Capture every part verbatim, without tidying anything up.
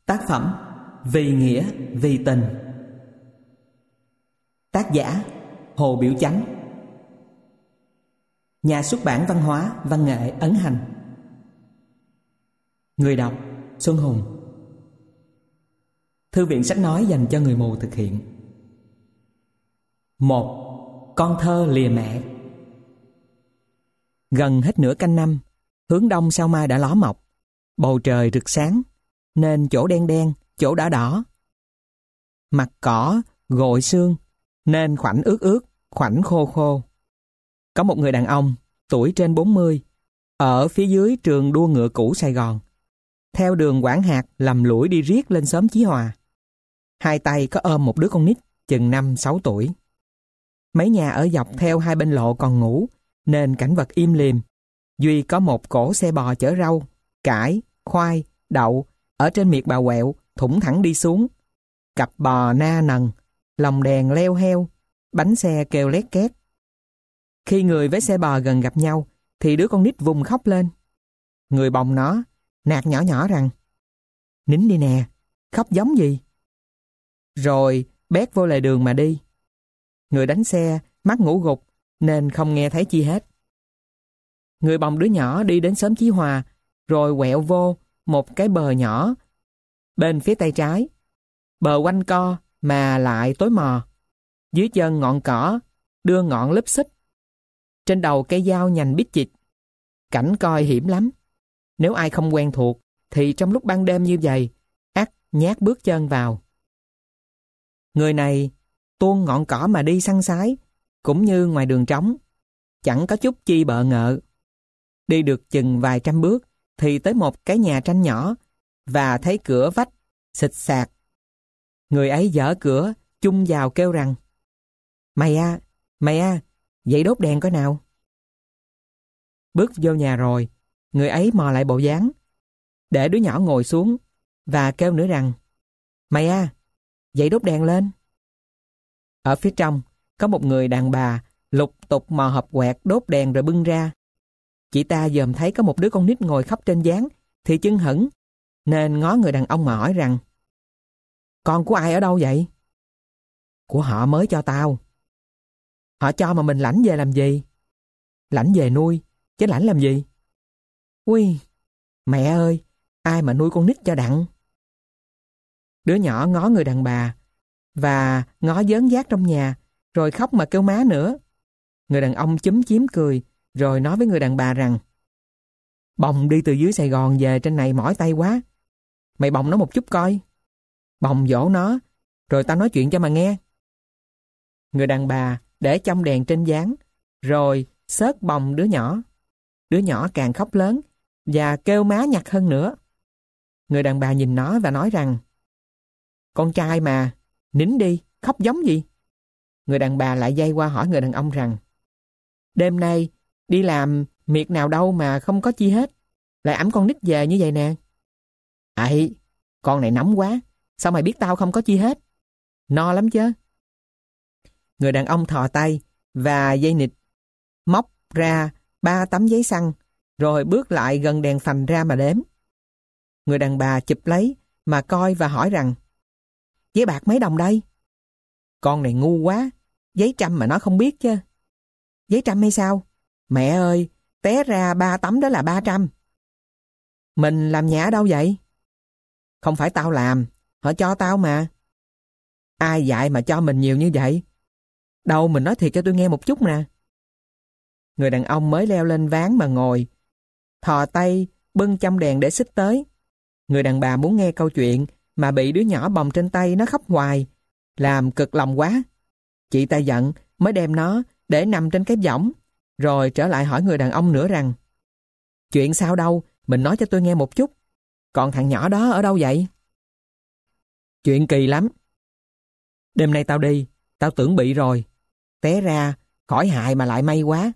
Tác phẩm Vì nghĩa vì tình. Tác giả Hồ Biểu Chánh. Nhà xuất bản Văn hóa Văn nghệ Ấn Hành. Người đọc Xuân Hùng. Thư viện sách nói dành cho người mù thực hiện. Một. Con thơ lìa mẹ. Gần hết nửa canh năm, hướng đông sao mai đã ló mọc, bầu trời rực sáng, nên chỗ đen đen, chỗ đỏ đỏ. Mặt cỏ gội sương, nên khoảnh ướt ướt, khoảnh khô khô. Có một người đàn ông, tuổi trên bốn mươi, ở phía dưới trường đua ngựa cũ Sài Gòn, theo đường Quảng Hạt lầm lũi đi riết lên xóm Chí Hòa. Hai tay có ôm một đứa con nít chừng năm sáu tuổi. Mấy nhà ở dọc theo hai bên lộ còn ngủ, nên cảnh vật im lìm. Duy có một cỗ xe bò chở rau, cải, khoai, đậu ở trên miệt bà quẹo thủng thẳng đi xuống. Cặp bò na nần, lồng đèn leo heo, bánh xe kêu lét két. Khi người với xe bò gần gặp nhau, thì đứa con nít vùng khóc lên. Người bồng nó, nạt nhỏ nhỏ rằng: "Nín đi nè, khóc giống gì?" Rồi bét vô lề đường mà đi. Người đánh xe mắt ngủ gục nên không nghe thấy chi hết. Người bồng đứa nhỏ đi đến xóm Chí Hòa, rồi quẹo vô một cái bờ nhỏ bên phía tay trái. Bờ quanh co mà lại tối mò. Dưới chân ngọn cỏ đưa ngọn lúp xúp. Trên đầu cây dao nhành bít chịch. Cảnh coi hiểm lắm. Nếu ai không quen thuộc thì trong lúc ban đêm như vậy, ắt nhát bước chân vào. Người này tuôn ngọn cỏ mà đi săn sái, cũng như ngoài đường trống, chẳng có chút chi bợ ngợ. Đi được chừng vài trăm bước thì tới một cái nhà tranh nhỏ, và thấy cửa vách xịch xạc. Người ấy dở cửa chung vào kêu rằng: "Mày à, mày à, dậy đốt đèn coi nào." Bước vô nhà rồi, người ấy mò lại bộ dáng, để đứa nhỏ ngồi xuống, và kêu nữa rằng: "Mày à, dậy đốt đèn lên." Ở phía trong có một người đàn bà lục tục mò hộp quẹt đốt đèn rồi bưng ra. Chị ta dòm thấy có một đứa con nít ngồi khóc trên gián thì chưng hửng, nên ngó người đàn ông mà hỏi rằng: "Con của ai ở đâu vậy?" "Của họ mới cho tao." "Họ cho mà mình lãnh về làm gì?" "Lãnh về nuôi, chứ lãnh làm gì?" "Ui, mẹ ơi, ai mà nuôi con nít cho đặng." Đứa nhỏ ngó người đàn bà và ngó dớn dác trong nhà, rồi khóc mà kêu má nữa. Người đàn ông chúm chím cười, rồi nói với người đàn bà rằng: "Bồng đi từ dưới Sài Gòn về trên này mỏi tay quá. Mày bồng nó một chút coi. Bồng dỗ nó, rồi tao nói chuyện cho mà nghe." Người đàn bà để chông đèn trên gián, rồi xớt bồng đứa nhỏ. Đứa nhỏ càng khóc lớn, và kêu má nhặt hơn nữa. Người đàn bà nhìn nó và nói rằng: "Con trai mà, nín đi, khóc giống gì?" Người đàn bà lại dây qua hỏi người đàn ông rằng: "Đêm nay đi làm miệt nào đâu mà không có chi hết, lại ẵm con nít về như vậy nè." "Ây, con này nóng quá, sao mày biết tao không có chi hết? No lắm chứ." Người đàn ông thò tay và dây nịt, móc ra ba tấm giấy xăng, rồi bước lại gần đèn phành ra mà đếm. Người đàn bà chụp lấy mà coi và hỏi rằng: "Giấy bạc mấy đồng đây?" "Con này ngu quá, giấy trăm mà nó không biết chứ." "Giấy trăm hay sao? Mẹ ơi, té ra ba tấm đó là ba trăm." "Mình làm nhà ở đâu vậy?" "Không phải tao làm, họ cho tao mà." "Ai dạy mà cho mình nhiều như vậy? Đâu, mình nói thiệt cho tôi nghe một chút nè." Người đàn ông mới leo lên ván mà ngồi, thò tay bưng châm đèn để xích tới. Người đàn bà muốn nghe câu chuyện mà bị đứa nhỏ bồng trên tay nó khóc hoài, làm cực lòng quá. Chị ta giận mới đem nó để nằm trên cái võng, rồi trở lại hỏi người đàn ông nữa rằng: "Chuyện sao đâu, mình nói cho tôi nghe một chút. Còn thằng nhỏ đó ở đâu vậy?" "Chuyện kỳ lắm. Đêm nay tao đi, tao tưởng bị rồi. Té ra khỏi hại mà lại may quá.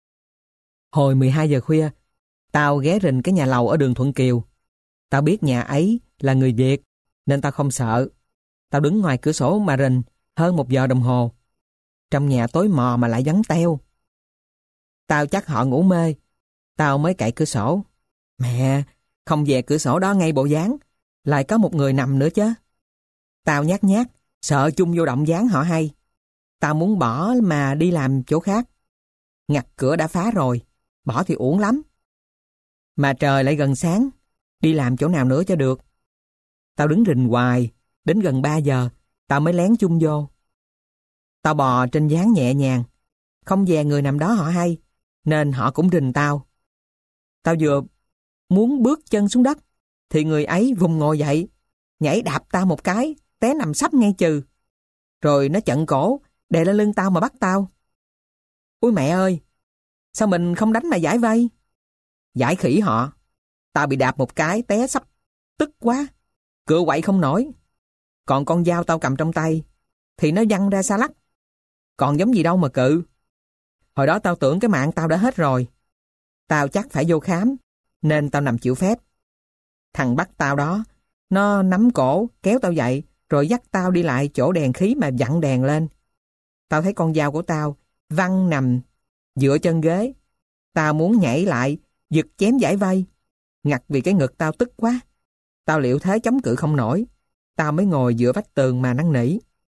Hồi mười hai giờ khuya, tao ghé rình cái nhà lầu ở đường Thuận Kiều. Tao biết nhà ấy là người Việt, nên tao không sợ. Tao đứng ngoài cửa sổ mà rình hơn một giờ đồng hồ. Trong nhà tối mò mà lại vắng teo. Tao chắc họ ngủ mê. Tao mới cậy cửa sổ. Mẹ, không về cửa sổ đó ngay bộ dáng. Lại có một người nằm nữa chứ. Tao nhát nhát, sợ chung vô động gián họ hay. Tao muốn bỏ mà đi làm chỗ khác. Ngặt cửa đã phá rồi, bỏ thì uổng lắm. Mà trời lại gần sáng, đi làm chỗ nào nữa cho được. Tao đứng rình hoài, đến gần ba giờ, tao mới lén chung vô. Tao bò trên gián nhẹ nhàng, không dè người nằm đó họ hay, nên họ cũng rình tao. Tao vừa muốn bước chân xuống đất, thì người ấy vùng ngồi dậy, nhảy đạp tao một cái, té nằm sấp ngay chừ. Rồi nó chận cổ, đè lên lưng tao mà bắt tao. Ôi mẹ ơi, sao mình không đánh mà giải vây? Giải khỉ họ, tao bị đạp một cái té sắp, tức quá, cựa quậy không nổi. Còn con dao tao cầm trong tay, thì nó văng ra xa lắc. Còn giống gì đâu mà cự. Hồi đó tao tưởng cái mạng tao đã hết rồi. Tao chắc phải vô khám, nên tao nằm chịu phép. Thằng bắt tao đó, nó nắm cổ, kéo tao dậy, rồi dắt tao đi lại chỗ đèn khí mà vặn đèn lên. Tao thấy con dao của tao văng nằm dựa chân ghế. Tao muốn nhảy lại, giật chém giải vây. Ngặt vì cái ngực tao tức quá. Tao liệu thế chống cự không nổi. Tao mới ngồi dựa vách tường mà năn nỉ.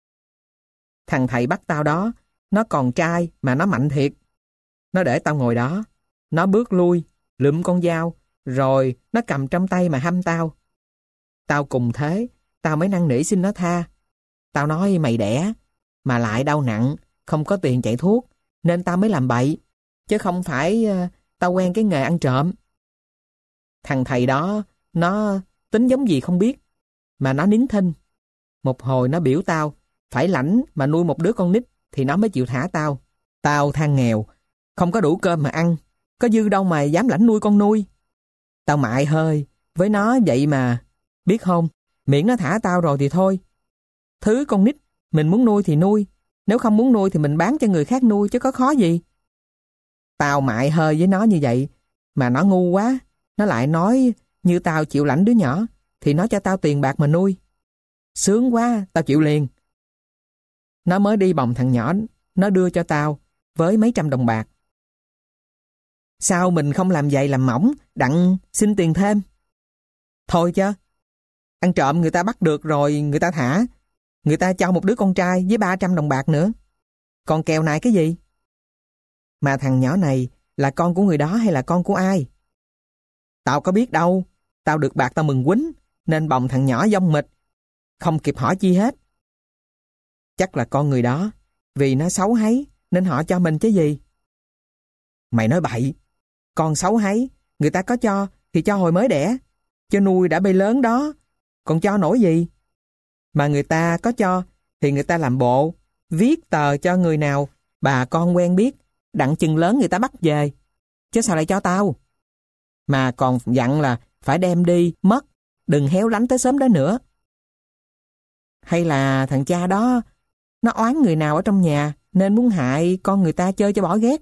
Thằng thầy bắt tao đó, nó còn trai mà nó mạnh thiệt. Nó để tao ngồi đó. Nó bước lui, lụm con dao, rồi nó cầm trong tay mà hăm tao. Tao cùng thế, tao mới năn nỉ xin nó tha. Tao nói mày đẻ, mà lại đau nặng, không có tiền chạy thuốc, nên tao mới làm bậy, chứ không phải uh, tao quen cái nghề ăn trộm. Thằng thầy đó, nó tính giống gì không biết, mà nó nín thinh. Một hồi nó biểu tao, phải lãnh mà nuôi một đứa con nít thì nó mới chịu thả tao. Tao than nghèo, không có đủ cơm mà ăn, có dư đâu mà dám lãnh nuôi con nuôi. Tao mại hơi với nó vậy mà, biết không, miễn nó thả tao rồi thì thôi. Thứ con nít, mình muốn nuôi thì nuôi, nếu không muốn nuôi thì mình bán cho người khác nuôi chứ có khó gì. Tao mại hơi với nó như vậy, mà nó ngu quá, nó lại nói như tao chịu lãnh đứa nhỏ, thì nó cho tao tiền bạc mà nuôi. Sướng quá, tao chịu liền. Nó mới đi bồng thằng nhỏ, nó đưa cho tao với mấy trăm đồng bạc. Sao mình không làm vậy làm mỏng, đặng xin tiền thêm? Thôi chứ, ăn trộm người ta bắt được rồi người ta thả, người ta cho một đứa con trai với ba trăm đồng bạc nữa. Còn kèo này cái gì? Mà thằng nhỏ này là con của người đó hay là con của ai? Tao có biết đâu, tao được bạc tao mừng quýnh, nên bồng thằng nhỏ dông mịch, không kịp hỏi chi hết. Chắc là con người đó, vì nó xấu háy nên họ cho mình chứ gì. Mày nói bậy, con xấu háy, người ta có cho thì cho hồi mới đẻ, cho nuôi đã bay lớn đó, còn cho nổi gì. Mà người ta có cho thì người ta làm bộ, viết tờ cho người nào bà con quen biết, đặng chừng lớn người ta bắt về, chứ sao lại cho tao. Mà còn dặn là phải đem đi, mất, đừng héo lánh tới sớm đó nữa. Hay là thằng cha đó, nó oán người nào ở trong nhà, nên muốn hại con người ta chơi cho bỏ ghét.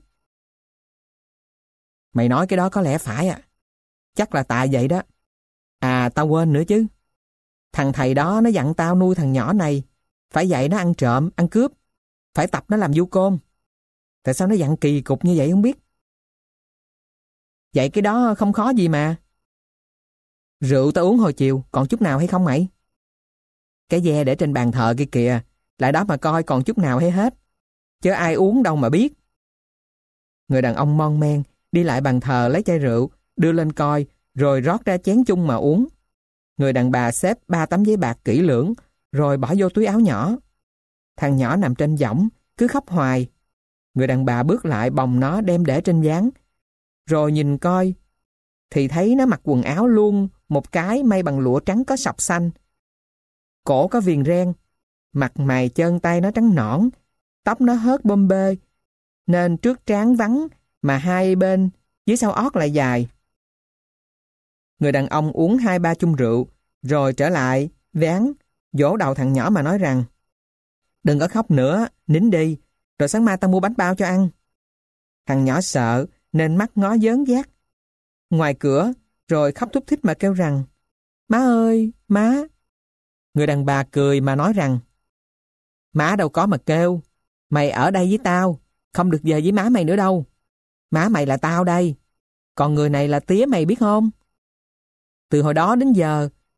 Mày nói cái đó có lẽ phải à. Chắc là tại vậy đó. À tao quên nữa chứ. Thằng thầy đó nó dặn tao nuôi thằng nhỏ này, phải dạy nó ăn trộm, ăn cướp, phải tập nó làm du côn. Tại sao nó dặn kỳ cục như vậy không biết. Vậy cái đó không khó gì mà. Rượu tao uống hồi chiều, còn chút nào hay không mày? Cái ve để trên bàn thờ kia kìa, lại đó mà coi còn chút nào hay hết. Chứ ai uống đâu mà biết. Người đàn ông mon men đi lại bàn thờ lấy chai rượu, đưa lên coi, rồi rót ra chén chung mà uống. Người đàn bà xếp ba tấm giấy bạc kỹ lưỡng, rồi bỏ vô túi áo nhỏ. Thằng nhỏ nằm trên võng, cứ khóc hoài. Người đàn bà bước lại bồng nó đem để trên gián. Rồi nhìn coi, thì thấy nó mặc quần áo luôn một cái may bằng lụa trắng có sọc xanh. Cổ có viền ren, mặt mày chân tay nó trắng nõn, tóc nó hớt bôm bê, nên trước trán vắng mà hai bên dưới sau ót lại dài. Người đàn ông uống hai ba chung rượu, rồi trở lại, vén, vỗ đầu thằng nhỏ mà nói rằng: đừng có khóc nữa, nín đi, rồi sáng mai tao mua bánh bao cho ăn. Thằng nhỏ sợ, nên mắt ngó dớn dác ngoài cửa, rồi khóc thút thít mà kêu rằng: má ơi, má. Người đàn bà cười mà nói rằng: má đâu có mà kêu, mày ở đây với tao, không được về với má mày nữa đâu. Má mày là tao đây, còn người này là tía mày biết không? Từ hồi đó đến giờ,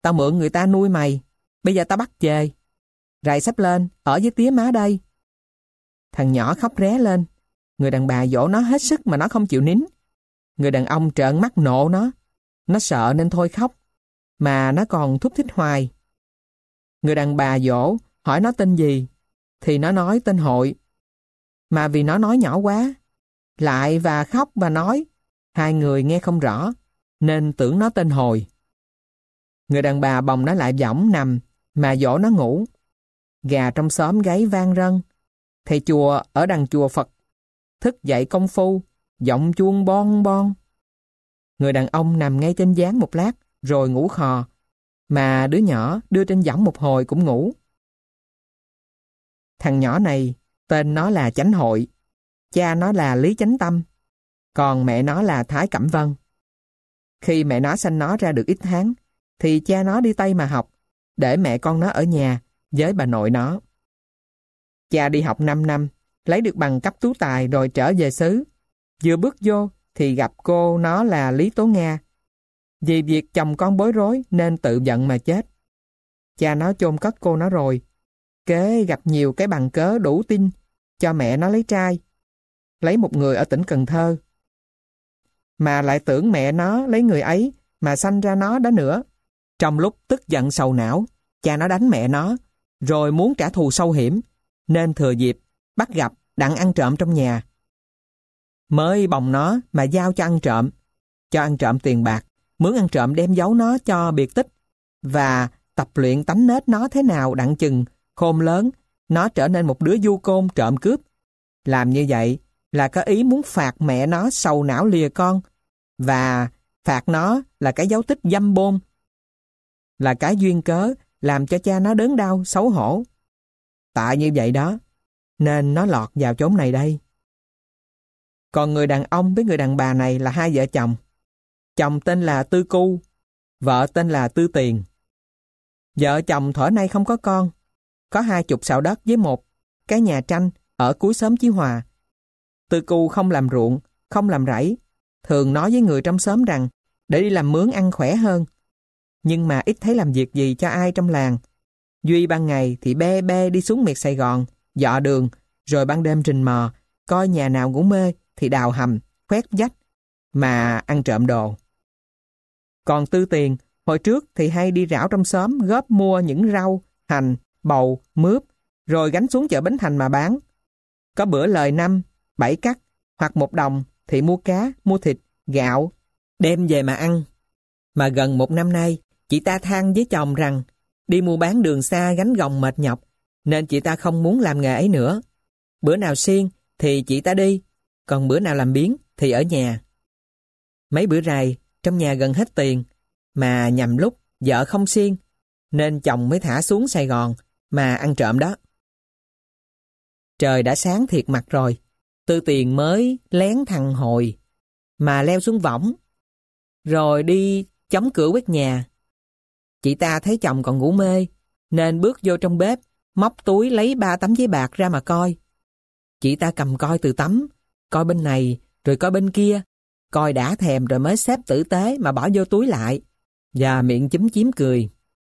tao mượn người ta nuôi mày, bây giờ tao bắt về. Rày sắp lên, ở với tía má đây. Thằng nhỏ khóc ré lên. Người đàn bà dỗ nó hết sức mà nó không chịu nín. Người đàn ông trợn mắt nộ nó. Nó sợ nên thôi khóc, mà nó còn thúc thích hoài. Người đàn bà dỗ, hỏi nó tên gì, thì nó nói tên Hội. Mà vì nó nói nhỏ quá, lại và khóc và nói, hai người nghe không rõ, nên tưởng nó tên Hồi. Người đàn bà bồng nó lại võng nằm, mà dỗ nó ngủ. Gà trong xóm gáy vang rân. Thầy chùa ở đằng chùa Phật thức dậy công phu, giọng chuông bon bon. Người đàn ông nằm ngay trên gián một lát, rồi ngủ khò, mà đứa nhỏ đưa trên võng một hồi cũng ngủ. Thằng nhỏ này, tên nó là Chánh Hội, cha nó là Lý Chánh Tâm, còn mẹ nó là Thái Cẩm Vân. Khi mẹ nó sanh nó ra được ít tháng, thì cha nó đi Tây mà học, để mẹ con nó ở nhà với bà nội nó. Cha đi học năm năm, lấy được bằng cấp tú tài rồi trở về xứ. Vừa bước vô thì gặp cô nó là Lý Tố Nga. Vì việc chồng con bối rối nên tự giận mà chết. Cha nó chôn cất cô nó rồi. Kế gặp nhiều cái bằng cớ đủ tin cho mẹ nó lấy trai. Lấy một người ở tỉnh Cần Thơ. Mà lại tưởng mẹ nó lấy người ấy mà sanh ra nó đó nữa. Trong lúc tức giận sầu não, cha nó đánh mẹ nó, rồi muốn trả thù sâu hiểm, nên thừa dịp bắt gặp đặng ăn trộm trong nhà. Mới bồng nó mà giao cho ăn trộm, cho ăn trộm tiền bạc, mướn ăn trộm đem giấu nó cho biệt tích, và tập luyện tánh nết nó thế nào đặng chừng khôn lớn, nó trở nên một đứa du côn trộm cướp. Làm như vậy là có ý muốn phạt mẹ nó sầu não lìa con, và phạt nó là cái dấu tích dâm bôn, là cái duyên cớ làm cho cha nó đớn đau xấu hổ. Tại như vậy đó, nên nó lọt vào chốn này đây. Còn người đàn ông với người đàn bà này là hai vợ chồng. Chồng tên là Tư Cu, vợ tên là Tư Tiền. Vợ chồng thuở nay không có con, có hai chục sào đất với một cái nhà tranh ở cuối xóm Chí Hòa. Tư Cu không làm ruộng, không làm rẫy, thường nói với người trong xóm rằng để đi làm mướn ăn khỏe hơn. Nhưng mà ít thấy làm việc gì cho ai trong làng. Duy ban ngày thì be be đi xuống miệt Sài Gòn, dọ đường, rồi ban đêm rình mò, coi nhà nào ngủ mê thì đào hầm, khoét vách, mà ăn trộm đồ. Còn Tư Tiền, hồi trước thì hay đi rảo trong xóm góp mua những rau, hành, bầu, mướp, rồi gánh xuống chợ Bến Thành mà bán. Có bữa lời năm, bảy cắt, hoặc một đồng thì mua cá, mua thịt, gạo, đem về mà ăn. Mà gần một năm nay, chị ta than với chồng rằng đi mua bán đường xa gánh gồng mệt nhọc, nên chị ta không muốn làm nghề ấy nữa. Bữa nào siêng thì chị ta đi, còn bữa nào làm biếng thì ở nhà. Mấy bữa rày, trong nhà gần hết tiền, mà nhằm lúc vợ không siêng, nên chồng mới thả xuống Sài Gòn mà ăn trộm đó. Trời đã sáng thiệt mặt rồi, Tư Tiền mới lén thằng Hồi mà leo xuống võng, rồi đi chống cửa quét nhà. Chị ta thấy chồng còn ngủ mê, nên bước vô trong bếp, móc túi lấy ba tấm giấy bạc ra mà coi. Chị ta cầm coi từ tấm, coi bên này, rồi coi bên kia, coi đã thèm rồi mới xếp tử tế mà bỏ vô túi lại, và miệng chúm chím cười.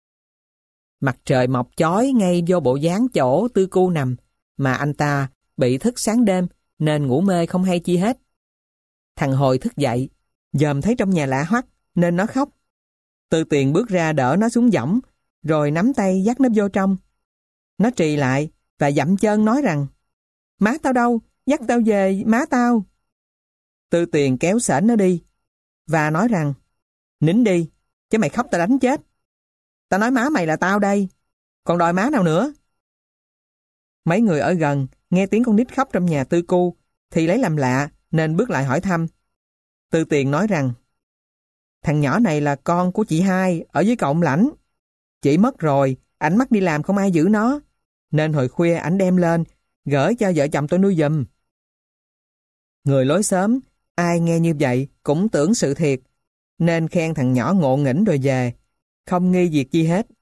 Mặt trời mọc chói ngay vô bộ dáng chỗ Tư Cu nằm, mà anh ta bị thức sáng đêm, nên ngủ mê không hay chi hết. Thằng Hồi thức dậy, dòm thấy trong nhà lạ hoắc, nên nó khóc. Tư Tiền bước ra đỡ nó xuống võng, rồi nắm tay dắt nó vô trong. Nó trì lại và dậm chân nói rằng: "Má tao đâu? Dắt tao về má tao." Tư Tiền kéo xển nó đi và nói rằng: "Nín đi, chứ mày khóc tao đánh chết. Tao nói má mày là tao đây, còn đòi má nào nữa." Mấy người ở gần nghe tiếng con nít khóc trong nhà Tư Cu thì lấy làm lạ, nên bước lại hỏi thăm. Tư Tiền nói rằng: "Thằng nhỏ này là con của chị hai ở với cậu ông Lãnh. Chị mất rồi, ảnh mắc đi làm không ai giữ nó, nên hồi khuya ảnh đem lên gửi cho vợ chồng tôi nuôi giùm." Người lối xóm ai nghe như vậy cũng tưởng sự thiệt, nên khen thằng nhỏ ngộ nghĩnh rồi về, không nghi việc chi hết.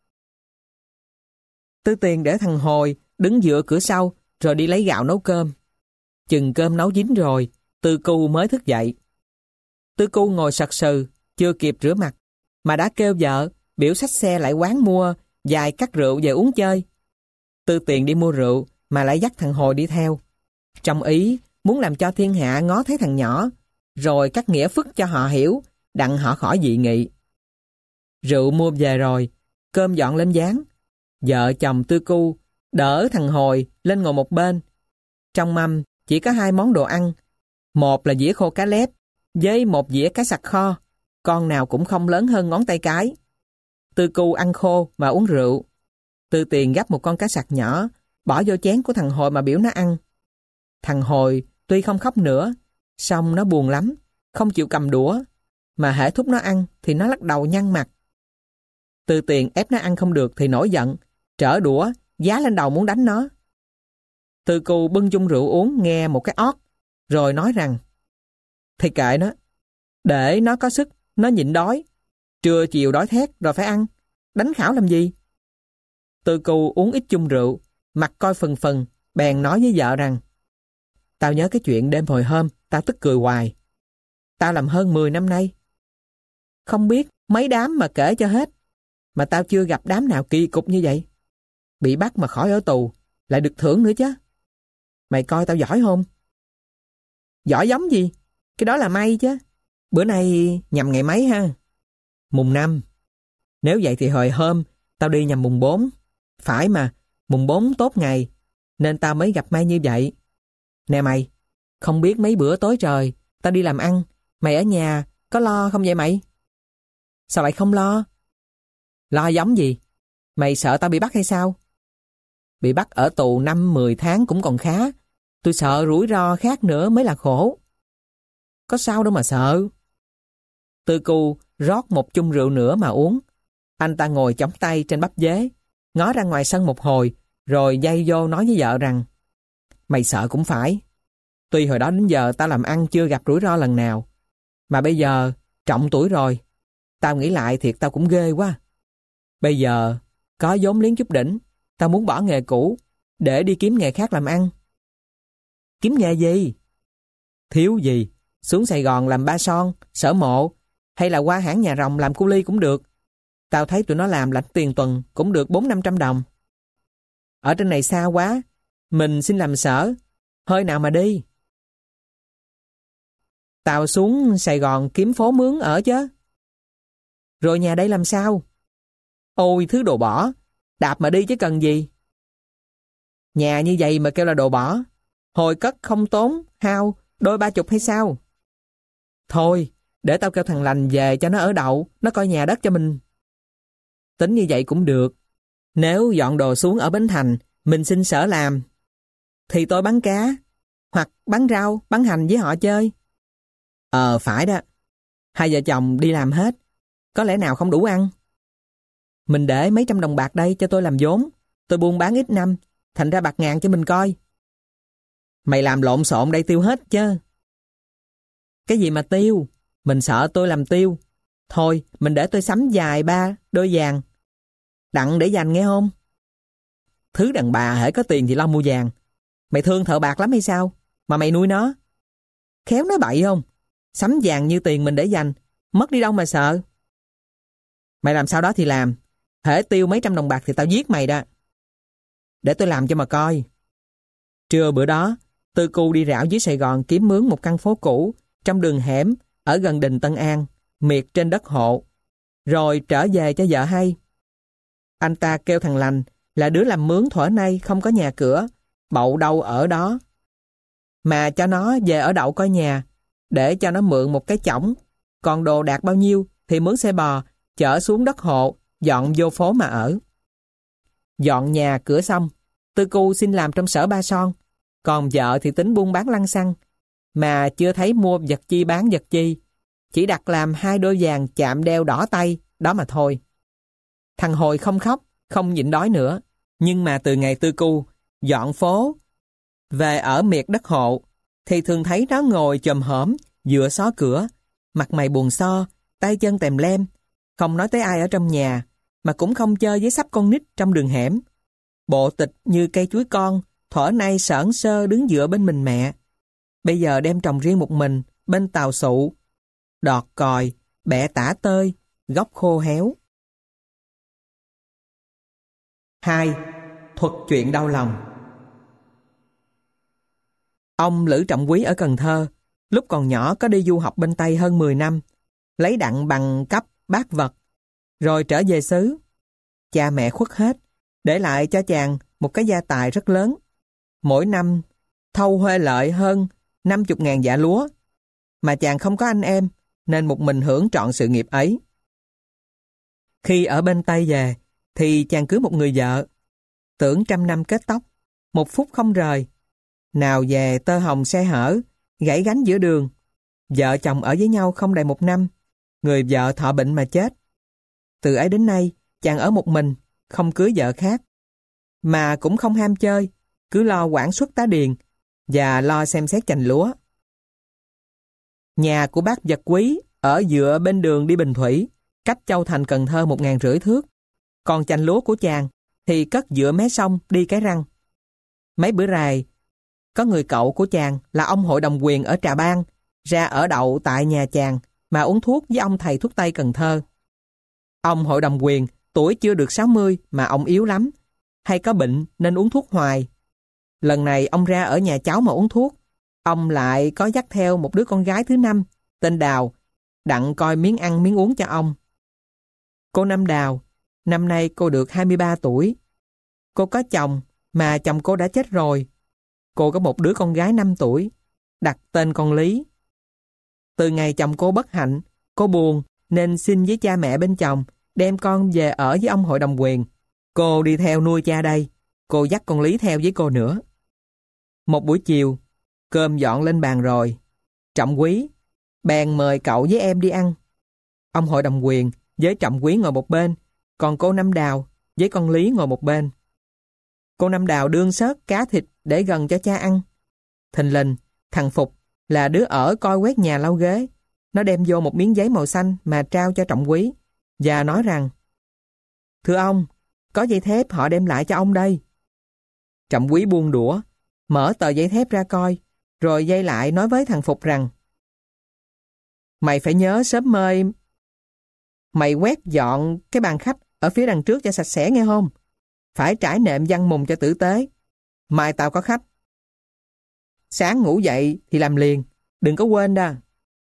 Tư Tiền để thằng Hồi đứng dựa cửa sau, rồi đi lấy gạo nấu cơm. Chừng cơm nấu chín rồi, Tư Cu mới thức dậy. Tư Cu ngồi sặc sừ, chưa kịp rửa mặt, mà đã kêu vợ biểu xách xe lại quán mua vài cắt rượu về uống chơi. Tư Tiền đi mua rượu mà lại dắt thằng Hồi đi theo. Trong ý muốn làm cho thiên hạ ngó thấy thằng nhỏ, rồi cắt nghĩa phức cho họ hiểu, đặng họ khỏi dị nghị. Rượu mua về rồi, cơm dọn lên gián. Vợ chồng Tư Cu đỡ thằng Hồi lên ngồi một bên. Trong mâm chỉ có hai món đồ ăn, một là dĩa khô cá lép với một dĩa cá sặc kho, con nào cũng không lớn hơn ngón tay cái. Tư Cu ăn khô mà uống rượu. Tư Tiền gắp một con cá sặc nhỏ, bỏ vô chén của thằng Hồi mà biểu nó ăn. Thằng Hồi tuy không khóc nữa, song nó buồn lắm, không chịu cầm đũa, mà hễ thúc nó ăn thì nó lắc đầu nhăn mặt. Tư Tiền ép nó ăn không được thì nổi giận, trở đũa, giá lên đầu muốn đánh nó. Tư Cu bưng chung rượu uống nghe một cái ót, rồi nói rằng: thì kệ nó, để nó có sức, nó nhịn đói. Trưa chiều đói thét rồi phải ăn, đánh khảo làm gì? Tư Cu uống ít chung rượu, mặt coi phần phần, bèn nói với vợ rằng: tao nhớ cái chuyện đêm hồi hôm, tao tức cười hoài. Tao làm hơn mười năm nay. Không biết mấy đám mà kể cho hết, mà tao chưa gặp đám nào kỳ cục như vậy. Bị bắt mà khỏi ở tù, lại được thưởng nữa chứ. Mày coi tao giỏi không? Giỏi giống gì? Cái đó là may chứ. Bữa nay nhằm ngày mấy ha? Mùng năm. Nếu vậy thì hồi hôm tao đi nhằm mùng bốn. Phải mà, mùng bốn tốt ngày, nên tao mới gặp may như vậy. Nè mày, không biết mấy bữa tối trời tao đi làm ăn, mày ở nhà có lo không vậy mày? Sao lại không lo? Lo giống gì? Mày sợ tao bị bắt hay sao? Bị bắt ở tù năm mười tháng cũng còn khá. Tôi sợ rủi ro khác nữa mới là khổ. Có sao đâu mà sợ. Tư Cu rót một chung rượu nữa mà uống. Anh ta ngồi chống tay trên bắp dế, ngó ra ngoài sân một hồi, rồi dây vô nói với vợ rằng: mày sợ cũng phải. Tuy hồi đó đến giờ tao làm ăn chưa gặp rủi ro lần nào, mà bây giờ trọng tuổi rồi, tao nghĩ lại thiệt tao cũng ghê quá. Bây giờ có vốn liếng chút đỉnh, tao muốn bỏ nghề cũ để đi kiếm nghề khác làm ăn. Kiếm nghề gì? Thiếu gì, xuống Sài Gòn làm ba son, sở mộ, hay là qua hãng nhà rồng làm cu ly cũng được. Tao thấy tụi nó làm lãnh tiền tuần cũng được bốn năm trăm đồng. Ở trên này xa quá, mình xin làm sở, hơi nào mà đi. Tao xuống Sài Gòn kiếm phố mướn ở chứ. Rồi nhà đây làm sao? Ôi thứ đồ bỏ, đạp mà đi chứ cần gì. Nhà như vậy mà kêu là đồ bỏ, hồi cất không tốn, hao, đôi ba chục hay sao? Thôi, để tao kêu thằng Lành về cho nó ở đậu, nó coi nhà đất cho mình. Tính như vậy cũng được. Nếu dọn đồ xuống ở Bến Thành, mình xin sở làm, thì tôi bán cá, hoặc bán rau, bán hành với họ chơi. Ờ, phải đó. Hai vợ chồng đi làm hết, có lẽ nào không đủ ăn. Mình để mấy trăm đồng bạc đây cho tôi làm vốn, tôi buôn bán ít năm, thành ra bạc ngàn cho mình coi. Mày làm lộn xộn đây tiêu hết chứ. Cái gì mà tiêu? Mình sợ tôi làm tiêu. Thôi, mình để tôi sắm dài ba đôi vàng. Đặng để dành nghe không? Thứ đàn bà hễ có tiền thì lo mua vàng. Mày thương thợ bạc lắm hay sao? Mà mày nuôi nó. Khéo nói bậy không? Sắm vàng như tiền mình để dành, mất đi đâu mà sợ. Mày làm sao đó thì làm. Hễ tiêu mấy trăm đồng bạc thì tao giết mày đó. Để tôi làm cho mà coi. Trưa bữa đó, Tư Cu đi rảo dưới Sài Gòn kiếm mướn một căn phố cũ trong đường hẻm ở gần đình Tân An, miệt trên đất hộ, rồi trở về cho vợ hay. Anh ta kêu thằng Lành là đứa làm mướn thuở nay không có nhà cửa, bậu đâu ở đó, mà cho nó về ở đậu coi nhà, để cho nó mượn một cái chõng, còn đồ đạc bao nhiêu thì mướn xe bò chở xuống đất hộ, dọn vô phố mà ở. Dọn nhà cửa xong, Tư Cu xin làm trong sở ba son, còn vợ thì tính buôn bán lăng xăng, mà chưa thấy mua vật chi bán vật chi, chỉ đặt làm hai đôi vàng chạm đeo đỏ tay, đó mà thôi. Thằng Hồi không khóc, không nhịn đói nữa, nhưng mà từ ngày Tư Cu dọn phố về ở miệt đất hộ, thì thường thấy nó ngồi chồm hổm dựa xó cửa, mặt mày buồn so, tay chân tèm lem, không nói tới ai ở trong nhà, mà cũng không chơi với sắp con nít trong đường hẻm. Bộ tịch như cây chuối con, thuở nay sởn sơ đứng dựa bên mình mẹ. Bây giờ đem trồng riêng một mình, bên tàu sụ, đọt còi, bẹ tả tơi, gốc khô héo. hai. Thuật chuyện đau lòng. Ông Lữ Trọng Quý ở Cần Thơ, lúc còn nhỏ có đi du học bên Tây hơn mười năm, lấy đặng bằng cấp bác vật, rồi trở về xứ. Cha mẹ khuất hết, để lại cho chàng một cái gia tài rất lớn. Mỗi năm thâu huê lợi hơn năm mươi ngàn dạ lúa, mà chàng không có anh em, nên một mình hưởng trọn sự nghiệp ấy. Khi ở bên Tây về, thì chàng cưới một người vợ, tưởng trăm năm kết tóc, một phút không rời. Nào về tơ hồng xe hở, gãy gánh giữa đường. Vợ chồng ở với nhau không đầy một năm, người vợ thọ bệnh mà chết. Từ ấy đến nay, chàng ở một mình, không cưới vợ khác, mà cũng không ham chơi, cứ lo quản suất tá điền và lo xem xét chành lúa. Nhà của bác Vật Quý ở dựa bên đường đi Bình Thủy, cách Châu Thành Cần Thơ một ngàn rưỡi thước. Còn chành lúa của chàng thì cất dựa mé sông đi Cái Răng. Mấy bữa rày, có người cậu của chàng là ông hội đồng quyền ở Trà Bang ra ở đậu tại nhà chàng mà uống thuốc với ông thầy thuốc Tây Cần Thơ. Ông hội đồng quyền tuổi chưa được sáu mươi mà ông yếu lắm, hay có bệnh nên uống thuốc hoài. Lần này ông ra ở nhà cháu mà uống thuốc, ông lại có dắt theo một đứa con gái thứ năm tên Đào, đặng coi miếng ăn miếng uống cho ông. Cô Năm Đào, năm nay cô được hai mươi ba tuổi. Cô có chồng mà chồng cô đã chết rồi. Cô có một đứa con gái năm tuổi, đặt tên con Lý. Từ ngày chồng cô bất hạnh, cô buồn nên xin với cha mẹ bên chồng đem con về ở với ông hội đồng quyền. Cô đi theo nuôi cha đây, cô dắt con Lý theo với cô nữa. Một buổi chiều, cơm dọn lên bàn rồi, Trọng Quý bèn mời cậu với em đi ăn. Ông hội đồng quyền với Trọng Quý ngồi một bên, còn cô Năm Đào với con Lý ngồi một bên. Cô Năm Đào đương xớt cá thịt để gần cho cha ăn. Thình lình, thằng Phục là đứa ở coi quét nhà lau ghế. Nó đem vô một miếng giấy màu xanh mà trao cho Trọng Quý và nói rằng: "Thưa ông, có dây thép họ đem lại cho ông đây." Trọng Quý buông đũa, mở tờ giấy thép ra coi, rồi dây lại nói với thằng Phục rằng: "Mày phải nhớ sớm mơi, mày quét dọn cái bàn khách ở phía đằng trước cho sạch sẽ nghe không? Phải trải nệm giăng mùng cho tử tế. Mai tao có khách. Sáng ngủ dậy thì làm liền, đừng có quên đó."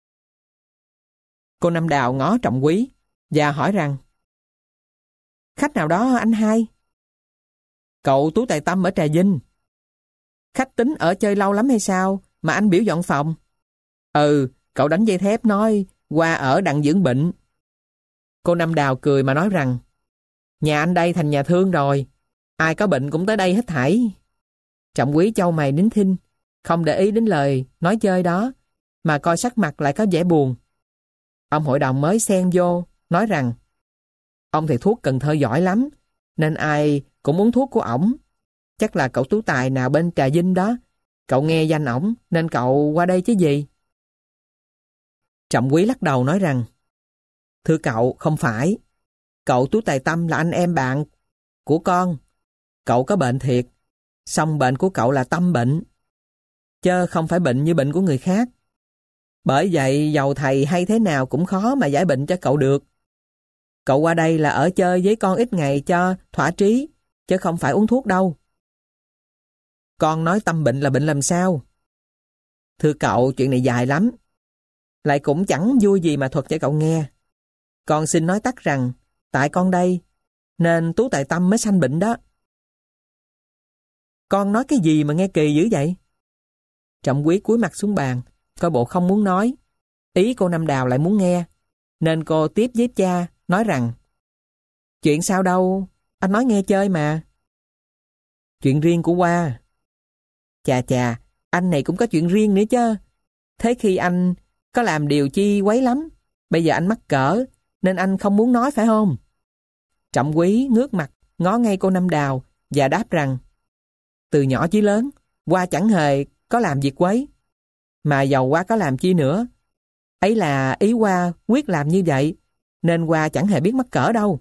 Cô Năm Đào ngó Trọng Quý và hỏi rằng: "Khách nào đó anh hai?" "Cậu Tú Tài Tâm ở Trà Vinh." "Khách tính ở chơi lâu lắm hay sao mà anh biểu dọn phòng?" "Ừ, cậu đánh dây thép nói qua ở đặng dưỡng bệnh." Cô Năm Đào cười mà nói rằng: "Nhà anh đây thành nhà thương rồi, ai có bệnh cũng tới đây hết thảy." Trọng Quý chau mày nín thinh, không để ý đến lời nói chơi đó, mà coi sắc mặt lại có vẻ buồn. Ông hội đồng mới xen vô, nói rằng: "Ông thầy thuốc Cần Thơ giỏi lắm, nên ai cũng uống thuốc của ổng. Chắc là cậu Tú Tài nào bên Trà Vinh đó, cậu nghe danh ổng nên cậu qua đây chứ gì." Trọng Quý lắc đầu nói rằng: "Thưa cậu, không phải. Cậu Tú Tài Tâm là anh em bạn của con. Cậu có bệnh thiệt, song bệnh của cậu là tâm bệnh, chớ không phải bệnh như bệnh của người khác. Bởi vậy dầu thầy hay thế nào cũng khó mà giải bệnh cho cậu được. Cậu qua đây là ở chơi với con ít ngày cho thỏa trí, chứ không phải uống thuốc đâu." "Con nói tâm bệnh là bệnh làm sao?" "Thưa cậu, chuyện này dài lắm, lại cũng chẳng vui gì mà thuật cho cậu nghe. Con xin nói tắt rằng tại con đây nên Tú Tài Tâm mới sanh bệnh đó." "Con nói cái gì mà nghe kỳ dữ vậy?" Trọng Quý cúi mặt xuống bàn, coi bộ không muốn nói. Ý cô Năm Đào lại muốn nghe, nên cô tiếp với cha, nói rằng: "Chuyện sao đâu, anh nói nghe chơi mà." "Chuyện riêng của Hoa." "Chà chà, anh này cũng có chuyện riêng nữa chứ. Thế khi anh có làm điều chi quấy lắm, bây giờ anh mắc cỡ, nên anh không muốn nói phải không?" Trọng Quý ngước mặt, ngó ngay cô Năm Đào và đáp rằng: "Từ nhỏ chí lớn, Hoa chẳng hề có làm việc quấy. Mà dầu Hoa có làm chi nữa, ấy là ý Hoa quyết làm như vậy, nên Hoa chẳng hề biết mắc cỡ đâu."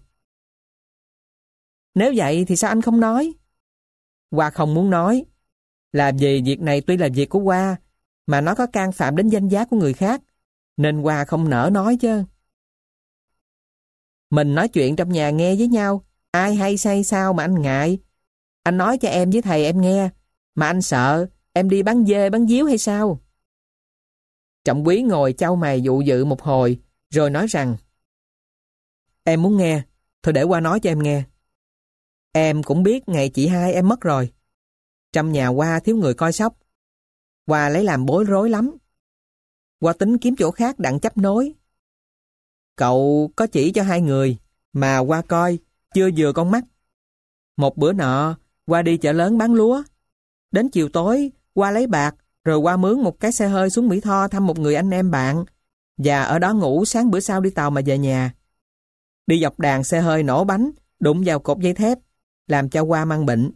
"Nếu vậy thì sao anh không nói?" "Hoa không muốn nói, là vì việc này tuy là việc của Hoa, mà nó có can phạm đến danh giá của người khác, nên Hoa không nỡ nói chứ. Mình nói chuyện trong nhà nghe với nhau, Ai hay say sao mà anh ngại? Anh nói cho em với thầy em nghe, mà anh sợ em đi bán dê bán díu hay sao? Trọng Quý ngồi chau mày dụ dự một hồi, rồi nói rằng: Em muốn nghe, thôi để qua nói cho em nghe. Em cũng biết ngày chị hai em mất rồi. Trong nhà Hoa thiếu người coi sóc. Hoa lấy làm bối rối lắm. Hoa tính kiếm chỗ khác đặng chấp nối. Cậu có chỉ cho hai người, mà Hoa coi, chưa vừa con mắt. Một bữa nọ, Hoa đi chợ lớn bán lúa. Đến chiều tối, Hoa lấy bạc, rồi Hoa mướn một cái xe hơi xuống Mỹ Tho thăm một người anh em bạn, và ở đó ngủ, sáng bữa sau đi tàu mà về nhà. Đi dọc đàn xe hơi nổ bánh, đụng vào cột dây thép, làm cho Hoa mang bệnh.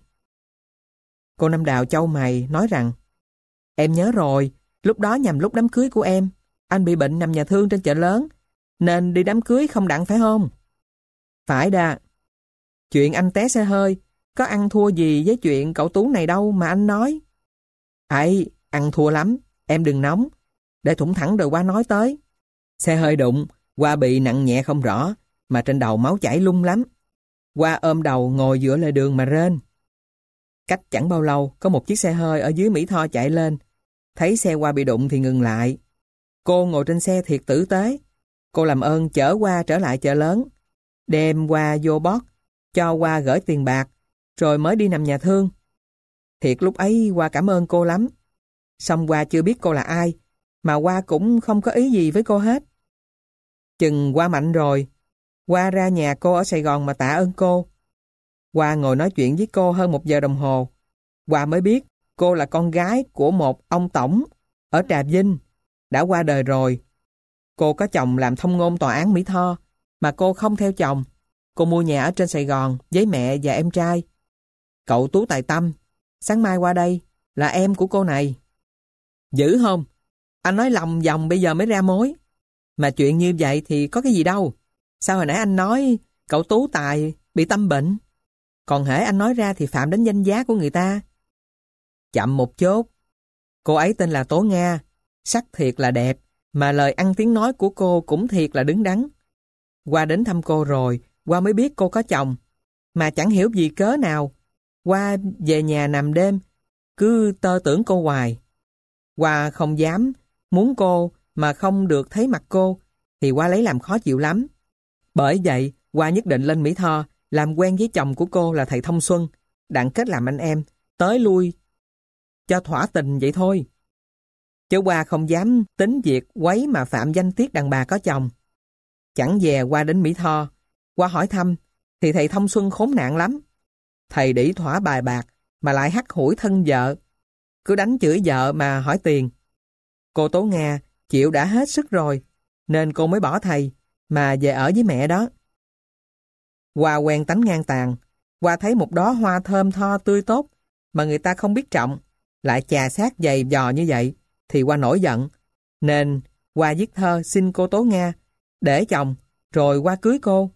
Cô Năm Đào chau mày nói rằng: Em nhớ rồi, lúc đó nhằm lúc đám cưới của em, anh bị bệnh nằm nhà thương trên chợ lớn, nên đi đám cưới không đặng phải không? Phải đà. Chuyện anh té xe hơi có ăn thua gì với chuyện cậu Tú này đâu mà anh nói. Ấy, ăn thua lắm, em đừng nóng, để thủng thẳng rồi Hoa nói tới. Xe hơi đụng, Hoa bị nặng nhẹ không rõ, mà trên đầu máu chảy lung lắm. Hoa ôm đầu ngồi giữa lề đường mà rên. Cách chẳng bao lâu, có một chiếc xe hơi ở dưới Mỹ Tho chạy lên. Thấy xe Hoa bị đụng thì ngừng lại. Cô ngồi trên xe thiệt tử tế. Cô làm ơn chở Hoa trở lại chợ lớn, đem Hoa vô bót, cho Hoa gửi tiền bạc, rồi mới đi nằm nhà thương. Thiệt lúc ấy Hoa cảm ơn cô lắm. Xong Hoa chưa biết cô là ai, mà Hoa cũng không có ý gì với cô hết. Chừng Hoa mạnh rồi, Hoa ra nhà cô ở Sài Gòn mà tạ ơn cô. Hoa ngồi nói chuyện với cô hơn một giờ đồng hồ. Hoa mới biết cô là con gái của một ông tổng ở Trà Vinh, đã qua đời rồi. Cô có chồng làm thông ngôn tòa án Mỹ Tho, mà cô không theo chồng. Cô mua nhà ở trên Sài Gòn với mẹ và em trai. Cậu Tú Tài Tâm, sáng mai qua đây, là em của cô này. Dữ không? Anh nói lòng vòng bây giờ mới ra mối. Mà chuyện như vậy thì có cái gì đâu. Sao hồi nãy anh nói cậu Tú Tài bị tâm bệnh? Còn hễ anh nói ra thì phạm đến danh giá của người ta. Chậm một chút. Cô ấy tên là Tố Nga, sắc thiệt là đẹp, mà lời ăn tiếng nói của cô cũng thiệt là đứng đắn. Qua đến thăm cô rồi, Qua mới biết cô có chồng, mà chẳng hiểu vì cớ nào. Qua về nhà nằm đêm, cứ tơ tưởng cô hoài. Qua không dám, muốn cô mà không được thấy mặt cô, thì Qua lấy làm khó chịu lắm. Bởi vậy, Qua nhất định lên Mỹ Tho, làm quen với chồng của cô là thầy Thông Xuân, đặng kết làm anh em, tới lui cho thỏa tình vậy thôi. Chứ Hoa không dám tính việc quấy mà phạm danh tiết đàn bà có chồng. Chẳng dè Hoa đến Mỹ Tho, Hoa hỏi thăm, thì thầy Thông Xuân khốn nạn lắm. Thầy đỉ thỏa bài bạc, mà lại hắt hủi thân vợ, cứ đánh chửi vợ mà hỏi tiền. Cô Tố Nga chịu đã hết sức rồi, nên cô mới bỏ thầy, mà về ở với mẹ đó. Hoa quen tánh ngang tàn. Hoa thấy một đóa hoa thơm tho tươi tốt, mà người ta không biết trọng, lại chà sát giày dò như vậy, thì Hoa nổi giận. Nên Hoa viết thơ xin cô Tố Nga để chồng, rồi Hoa cưới cô.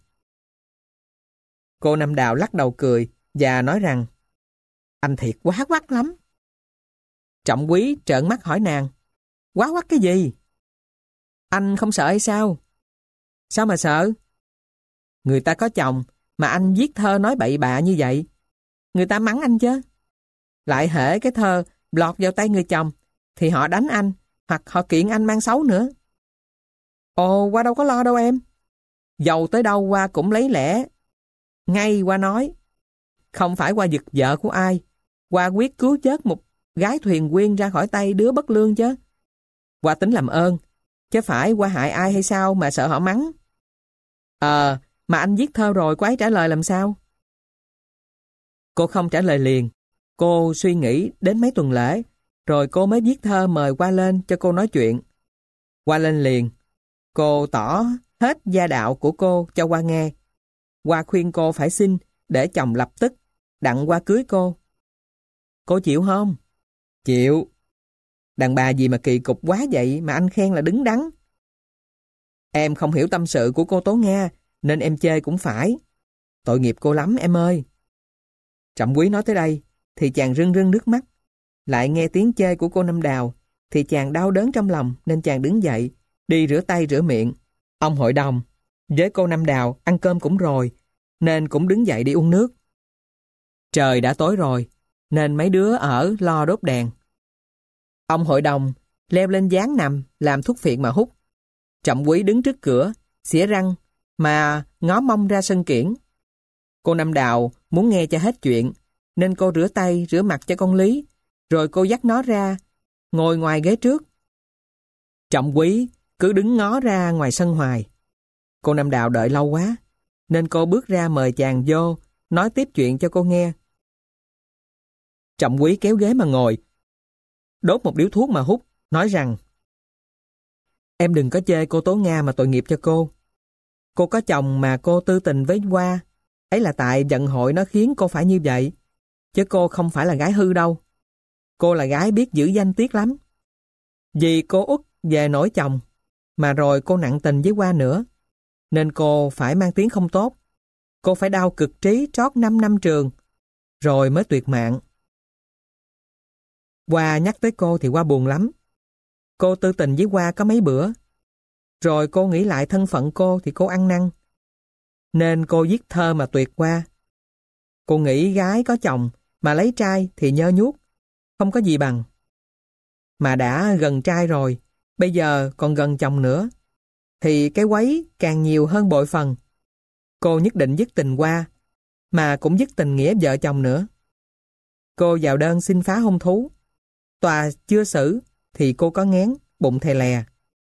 Cô Năm Đào lắc đầu cười và nói rằng: Anh thiệt quá quắc lắm. Trọng Quý trợn mắt hỏi nàng: Quá quắc cái gì? Anh không sợ hay sao? Sao mà sợ? Người ta có chồng mà anh viết thơ nói bậy bạ như vậy, người ta mắng anh chứ. Lại hễ cái thơ lọt vào tay người chồng thì họ đánh anh, hoặc họ kiện anh mang xấu nữa. Ồ, Hoa đâu có lo đâu em. Dầu tới đâu Hoa cũng lấy lẽ ngay. Hoa nói không phải Hoa giật vợ của ai, Hoa quyết cứu vớt một gái thuyền quyên ra khỏi tay đứa bất lương chứ. Hoa tính làm ơn, chứ phải Hoa hại ai hay sao mà sợ họ mắng. Ờ, mà anh viết thơ rồi cô ấy trả lời làm sao? Cô không trả lời liền. Cô suy nghĩ đến mấy tuần lễ, rồi cô mới viết thơ mời Hoa lên cho cô nói chuyện. Hoa lên liền. Cô tỏ hết gia đạo của cô cho Hoa nghe. Hoa khuyên cô phải xin để chồng lập tức, đặng Hoa cưới cô. Cô chịu không? Chịu. Đàn bà gì mà kỳ cục quá vậy mà anh khen là đứng đắn. Em không hiểu tâm sự của cô Tố Nga, nên em chê cũng phải. Tội nghiệp cô lắm em ơi. Trọng Quý nói tới đây, thì chàng rưng rưng nước mắt. Lại nghe tiếng chê của cô Năm Đào, thì chàng đau đớn trong lòng, nên chàng đứng dậy, đi rửa tay rửa miệng. Ông hội đồng với cô Năm Đào ăn cơm cũng rồi, nên cũng đứng dậy đi uống nước. Trời đã tối rồi, nên mấy đứa ở lo đốt đèn. Ông hội đồng leo lên gián nằm làm thuốc phiện mà hút. Trọng Quý đứng trước cửa, xỉa răng mà ngó mông ra sân kiển. Cô Năm Đào muốn nghe cho hết chuyện, nên cô rửa tay, rửa mặt cho con Lý, rồi cô dắt nó ra, ngồi ngoài ghế trước. Trọng Quý cứ đứng ngó ra ngoài sân hoài. Cô Năm Đào đợi lâu quá, nên cô bước ra mời chàng vô, nói tiếp chuyện cho cô nghe. Trọng Quý kéo ghế mà ngồi, đốt một điếu thuốc mà hút, nói rằng: Em đừng có chê cô Tố Nga mà tội nghiệp cho cô. Cô có chồng mà cô tư tình với Hoa, ấy là tại vận hội nó khiến cô phải như vậy, chứ cô không phải là gái hư đâu. Cô là gái biết giữ danh tiết lắm. Vì cô út về nổi chồng, mà rồi cô nặng tình với Hoa nữa, nên cô phải mang tiếng không tốt. Cô phải đau cực trí trót năm năm trường, rồi mới tuyệt mạng. Hoa nhắc tới cô thì Hoa buồn lắm. Cô tư tình với Hoa có mấy bữa, rồi cô nghĩ lại thân phận cô thì cô ăn năn, nên cô viết thơ mà tuyệt Hoa. Cô nghĩ gái có chồng mà lấy trai thì nhơ nhuốc, không có gì bằng. Mà đã gần trai rồi, bây giờ còn gần chồng nữa, thì cái quấy càng nhiều hơn bội phần. Cô nhất định dứt tình Hoa, mà cũng dứt tình nghĩa vợ chồng nữa. Cô vào đơn xin phá hôn thú. Tòa chưa xử thì cô có nghén, bụng thè lè.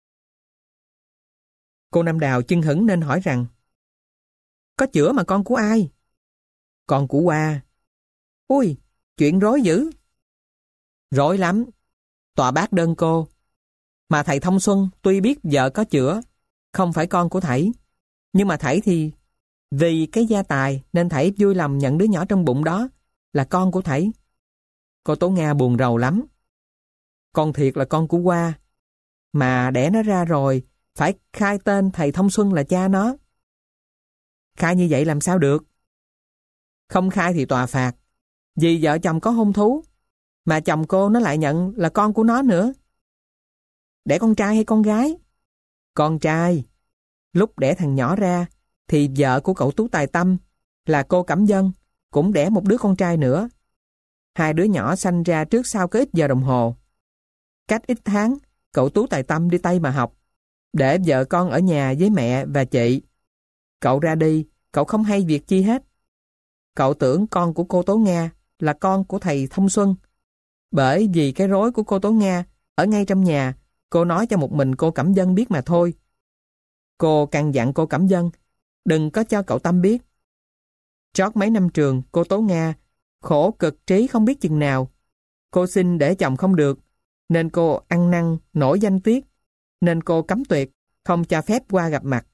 Cô Năm Đào chưng hửng nên hỏi rằng: Có chữa mà con của ai? Con của Hoa. Ui, chuyện rối dữ. Rối lắm. Tòa bác đơn cô. Mà thầy Thông Xuân tuy biết vợ có chữa, không phải con của thảy, nhưng mà thảy thì vì cái gia tài nên thảy vui lòng nhận đứa nhỏ trong bụng đó là con của thảy. Cô Tố Nga buồn rầu lắm. Con thiệt là con của Hoa, mà đẻ nó ra rồi phải khai tên thầy Thông Xuân là cha nó. Khai như vậy làm sao được? Không khai thì tòa phạt, vì vợ chồng có hôn thú, mà chồng cô nó lại nhận là con của nó nữa. Đẻ con trai hay con gái? Con trai. Lúc đẻ thằng nhỏ ra thì vợ của cậu Tú Tài Tâm là cô Cẩm Vân cũng đẻ một đứa con trai nữa. Hai đứa nhỏ sanh ra trước sau có ít giờ đồng hồ. Cách ít tháng, cậu Tú Tài Tâm đi Tây mà học, để vợ con ở nhà với mẹ và chị. Cậu ra đi, cậu không hay việc chi hết. Cậu tưởng con của cô Tố Nga là con của thầy Thông Xuân. Bởi vì cái rối của cô Tố Nga ở ngay trong nhà, cô nói cho một mình cô Cẩm Vân biết mà thôi. Cô căn dặn cô Cẩm Vân đừng có cho cậu Tâm biết. Trót mấy năm trường, cô Tố Nga khổ cực trí không biết chừng nào. Cô xin để chồng không được, nên cô ăn năn nổi danh tiết, nên cô cấm tuyệt, không cho phép qua gặp mặt.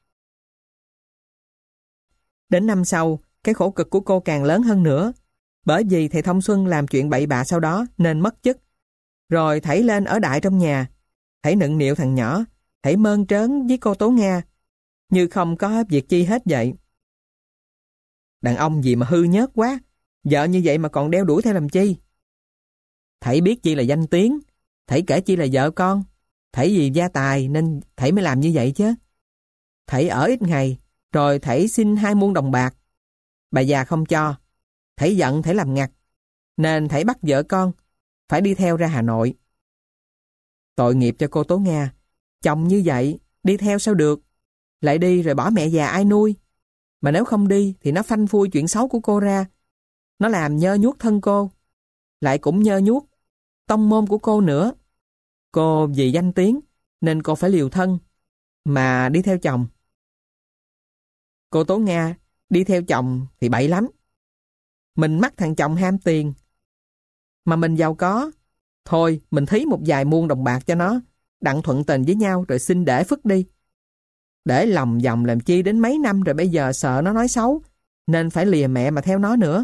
Đến năm sau, cái khổ cực của cô càng lớn hơn nữa, bởi vì thầy Thông Xuân làm chuyện bậy bạ sau đó nên mất chức. Rồi thảy lên ở đại trong nhà, thảy nựng nịu thằng nhỏ, thảy mơn trớn với cô Tố Nga, như không có việc chi hết vậy. Đàn ông gì mà hư nhớt quá, vợ như vậy mà còn đeo đuổi theo làm chi? Thảy biết chi là danh tiếng, thảy kể chi là vợ con, thảy vì gia tài nên thảy mới làm như vậy chứ. Thảy ở ít ngày, rồi thảy xin hai muôn đồng bạc. Bà già không cho, thảy giận thảy làm ngặt, nên thảy bắt vợ con phải đi theo ra Hà Nội. Tội nghiệp cho cô Tố Nga, chồng như vậy đi theo sao được, lại đi rồi bỏ mẹ già ai nuôi. Mà nếu không đi thì nó phanh phui chuyện xấu của cô ra, nó làm nhơ nhuốc thân cô, lại cũng nhơ nhuốc tông môn của cô nữa. Cô vì danh tiếng nên cô phải liều thân mà đi theo chồng. Cô Tố Nga đi theo chồng thì bậy lắm. Mình mắc thằng chồng ham tiền, mà mình giàu có, thôi mình thí một vài muôn đồng bạc cho nó, đặng thuận tình với nhau rồi xin để phức đi. Để lòng vòng làm chi đến mấy năm rồi bây giờ sợ nó nói xấu, nên phải lìa mẹ mà theo nó nữa.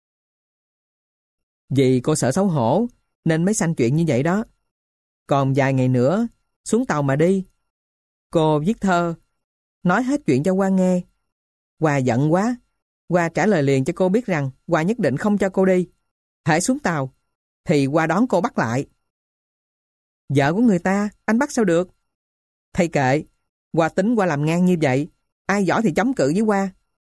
Vì cô sợ xấu hổ nên mới sanh chuyện như vậy đó. Còn vài ngày nữa xuống tàu mà đi. Cô viết thơ nói hết chuyện cho Hoa nghe. Hoa giận quá, Hoa trả lời liền cho cô biết rằng Hoa nhất định không cho cô đi. Hễ xuống tàu thì Hoa đón cô bắt lại. Vợ của người ta anh bắt sao được? Thầy kệ, Hoa tính Hoa làm ngang như vậy, ai giỏi thì chống cự với Hoa.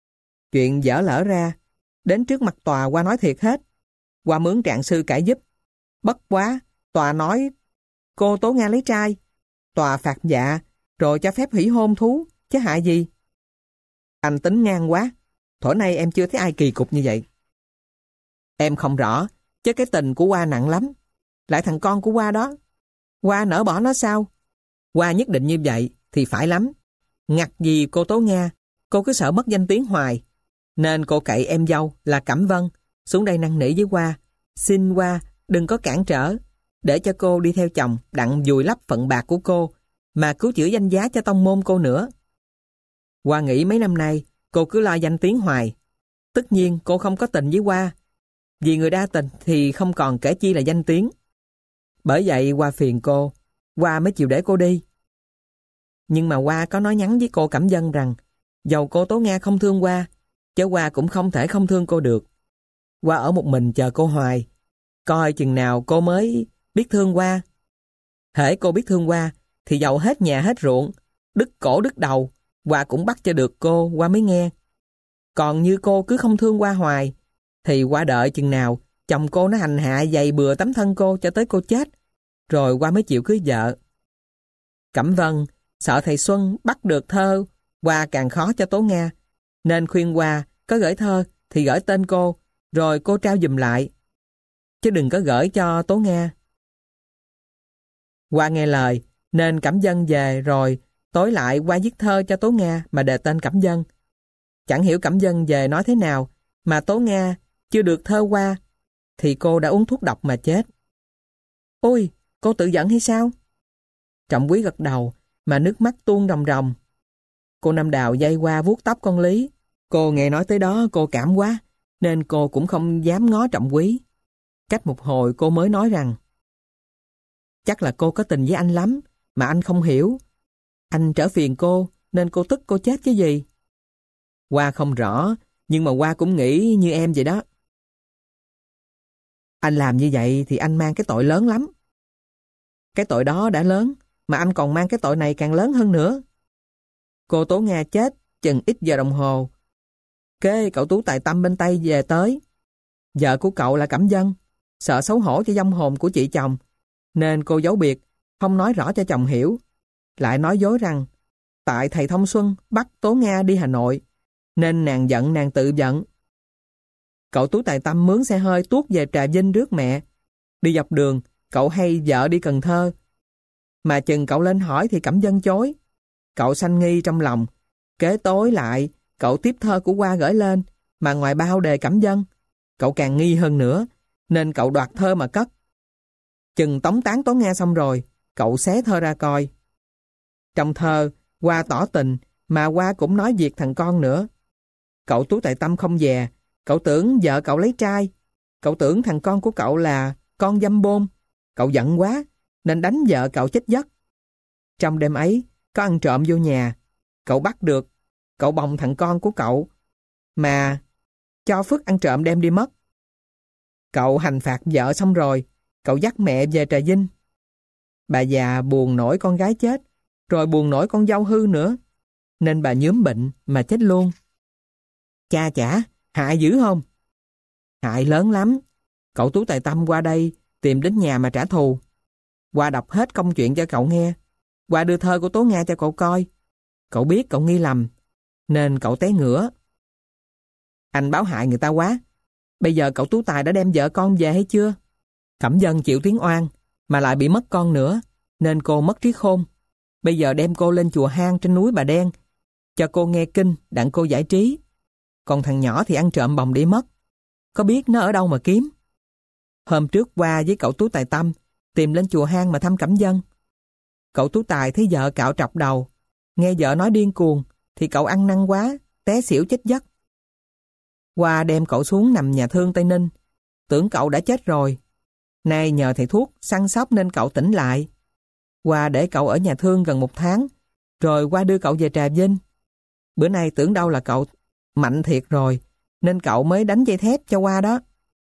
Chuyện dở lỡ ra, đến trước mặt tòa qua nói thiệt hết. Qua mướn trạng sư cãi giúp. Bất quá, tòa nói cô Tố Nga lấy trai. Tòa phạt dạ, rồi cho phép hủy hôn thú, chứ hại gì. Anh tính ngang quá, thuở nay em chưa thấy ai kỳ cục như vậy. Em không rõ, chứ cái tình của Hoa nặng lắm. Lại thằng con của Hoa đó, Hoa nỡ bỏ nó sao? Hoa nhất định như vậy thì phải lắm. Ngặt gì cô Tố Nga, cô cứ sợ mất danh tiếng hoài. Nên cô cậy em dâu là Cẩm Vân xuống đây năn nỉ với Hoa. Xin Hoa đừng có cản trở, để cho cô đi theo chồng đặng vùi lấp phận bạc của cô, mà cứu chữa danh giá cho tông môn cô nữa. Hoa nghĩ mấy năm nay cô cứ lo danh tiếng hoài. Tất nhiên cô không có tình với Hoa, vì người đa tình thì không còn kể chi là danh tiếng. Bởi vậy Hoa phiền cô, Hoa mới chịu để cô đi. Nhưng mà Hoa có nói nhắn với cô Cẩm Vân rằng dầu cô Tố Nga không thương Hoa, chứ Hoa cũng không thể không thương cô được. Hoa ở một mình chờ cô hoài, coi chừng nào cô mới biết thương Hoa. Hễ cô biết thương Hoa thì dầu hết nhà hết ruộng, đứt cổ đứt đầu, Hoa cũng bắt cho được cô, Hoa mới nghe. Còn như cô cứ không thương Hoa hoài, thì Hoa đợi chừng nào chồng cô nó hành hạ dày bừa tấm thân cô cho tới cô chết, rồi Hoa mới chịu cưới vợ. Cẩm Vân sợ thầy Xuân bắt được thơ Hoa càng khó cho Tố Nga, nên khuyên Hoa có gửi thơ thì gửi tên cô, rồi cô trao giùm lại, chứ đừng có gửi cho Tố Nga. Hoa nghe lời, nên Cẩm Vân về, rồi tối lại Hoa viết thơ cho Tố Nga mà đề tên Cẩm Vân. Chẳng hiểu Cẩm Vân về nói thế nào, mà Tố Nga chưa được thơ Hoa thì cô đã uống thuốc độc mà chết. Ôi, cô tự giận hay sao? Trọng Quý gật đầu, mà nước mắt tuôn ròng ròng. Cô Năm Đào dây qua vuốt tóc con Lý. Cô nghe nói tới đó cô cảm quá, nên cô cũng không dám ngó Trọng Quý. Cách một hồi cô mới nói rằng chắc là cô có tình với anh lắm, mà anh không hiểu. Anh trở phiền cô, nên cô tức cô chết chứ gì. Hoa không rõ, nhưng mà Hoa cũng nghĩ như em vậy đó. Anh làm như vậy thì anh mang cái tội lớn lắm. Cái tội đó đã lớn, mà anh còn mang cái tội này càng lớn hơn nữa. Cô Tố Nga chết chừng ít giờ đồng hồ. Kế cậu Tú Tài Tâm bên Tây về tới. Vợ của cậu là Cẩm Vân, sợ xấu hổ cho vong hồn của chị chồng, nên cô giấu biệt, không nói rõ cho chồng hiểu. Lại nói dối rằng tại thầy Thông Xuân bắt Tố Nga đi Hà Nội, nên nàng giận nàng tự giận. Cậu Tú Tài Tâm mướn xe hơi tuốt về Trà Vinh rước mẹ. Đi dọc đường, cậu hay vợ đi Cần Thơ. Mà chừng cậu lên hỏi thì Cẩm Vân chối. Cậu sanh nghi trong lòng. Kế tối lại, cậu tiếp thơ của Hoa gửi lên, mà ngoài bao đề Cẩm Vân. Cậu càng nghi hơn nữa, nên cậu đoạt thơ mà cất. Chừng tống tán Tố Nga xong rồi, cậu xé thơ ra coi. Trong thơ, Hoa tỏ tình, mà Hoa cũng nói việc thằng con nữa. Cậu Tú Tài Tâm không dè, cậu tưởng vợ cậu lấy trai. Cậu tưởng thằng con của cậu là con dâm bôn. Cậu giận quá, nên đánh vợ cậu chết giấc. Trong đêm ấy, có ăn trộm vô nhà. Cậu bắt được, cậu bồng thằng con của cậu, mà cho Phước ăn trộm đem đi mất. Cậu hành phạt vợ xong rồi, cậu dắt mẹ về Trà Vinh. Bà già buồn nổi con gái chết, rồi buồn nổi con dâu hư nữa, nên bà nhúm bệnh mà chết luôn. Cha chả, hại dữ không? Hại lớn lắm. Cậu Tú Tài Tâm qua đây tìm đến nhà mà trả thù. Hoa đọc hết công chuyện cho cậu nghe. Hoa đưa thơ của Tố Nga cho cậu coi. Cậu biết cậu nghi lầm, nên cậu té ngửa. Anh báo hại người ta quá. Bây giờ cậu Tú Tài đã đem vợ con về hay chưa? Cẩm Vân chịu tiếng oan, mà lại bị mất con nữa, nên cô mất trí khôn. Bây giờ đem cô lên chùa hang trên núi Bà Đen, cho cô nghe kinh đặng cô giải trí. Còn thằng nhỏ thì ăn trộm bồng đi mất. Có biết nó ở đâu mà kiếm. Hôm trước qua với cậu Tú Tài Tâm tìm lên chùa hang mà thăm Cẩm Vân. Cậu Tú Tài thấy vợ cạo trọc đầu, nghe vợ nói điên cuồng, thì cậu ăn năn quá, té xỉu chết giấc. Hoa đem cậu xuống nằm nhà thương Tây Ninh, tưởng cậu đã chết rồi. Nay nhờ thầy thuốc săn sóc nên cậu tỉnh lại. Hoa để cậu ở nhà thương gần một tháng, rồi Hoa đưa cậu về Trà Vinh. Bữa nay tưởng đâu là cậu mạnh thiệt rồi, nên cậu mới đánh dây thép cho Hoa đó.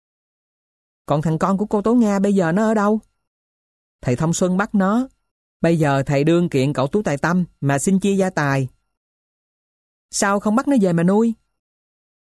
Còn thằng con của cô Tố Nga bây giờ nó ở đâu? Thầy Thông Xuân bắt nó. Bây giờ thầy đương kiện cậu Tú Tài Tâm mà xin chia gia tài. Sao không bắt nó về mà nuôi?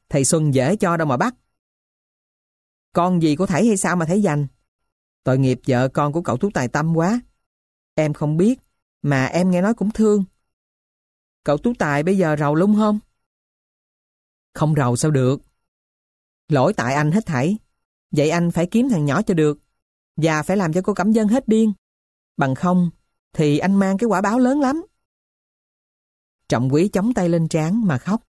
Thầy Xuân dễ cho đâu mà bắt. Con gì của thầy hay sao mà thấy dành? Tội nghiệp vợ con của cậu Tú Tài Tâm quá. Em không biết, mà em nghe nói cũng thương. Cậu Tú Tài bây giờ rầu lung không? Không rầu sao được. Lỗi tại anh hết thảy. Vậy anh phải kiếm thằng nhỏ cho được, và phải làm cho cô Cẩm Vân hết điên. Bằng không thì anh mang cái quả báo lớn lắm. Trọng Quý chống tay lên trán mà khóc.